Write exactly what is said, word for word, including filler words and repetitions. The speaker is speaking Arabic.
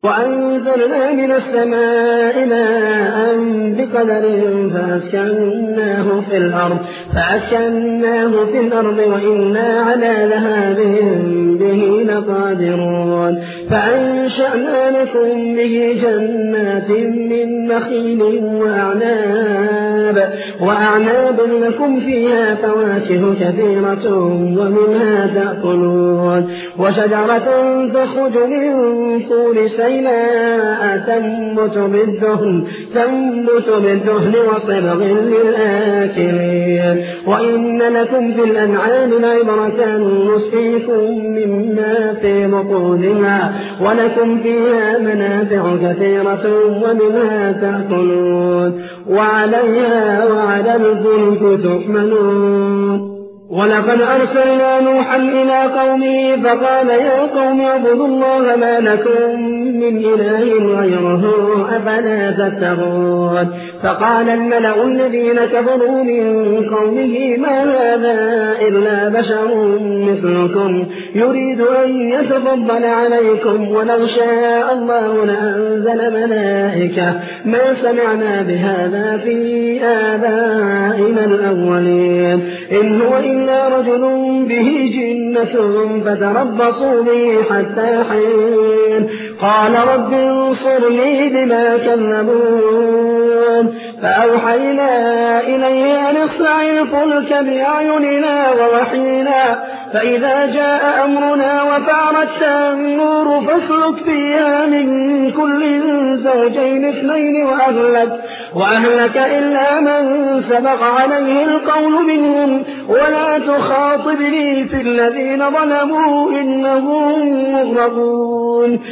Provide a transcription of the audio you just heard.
وأنزلنا من السماء ماء بقدر فأسكناه في الأرض فأسكناه في الأرض وإنا على ذهاب به لقادرون فأنشأنا لكم به جنات من نخيل وأعناب وأعناب لكم فيها فواكه كثيرة ومنها تأكلون وشجرة تخرج من طور سيناء تنبت بالدهن تنبت بالدهن وصبغ للآكلين وإن لكم في الأنعام لعبرة نسقيكم مما في بطونها ولكم فيها منافع كثيرة ومنها تأكلون وعليها وعلى الفلك تحملون ولقد أرسلنا نوحا إلى قومه فقال يا قوم اعبدوا الله ما لكم من إله غيره أفلا تتقون فقال الملأ الذين كفروا من قومه ما هذا إلا بشر مثلكم يريد أن يتفضل عليكم ولو شاء الله لأنزل ملائكة ما سمعنا بهذا في آبائنا الأولين إن هو إلا رجل به جنة فتربصوا به حتى حين قال رب انصرني بما كذبون فأوحينا إليه أن اصنع الفلك بأعيننا ووحينا فإذا جاء أمرنا وفارت النور فاسلك فيها من كل زوجين اثنين وأهلك, وأهلك إلا من سبق عليه القول منهم ولا تخاطبني في الذين ظلموا إنهم مغرقون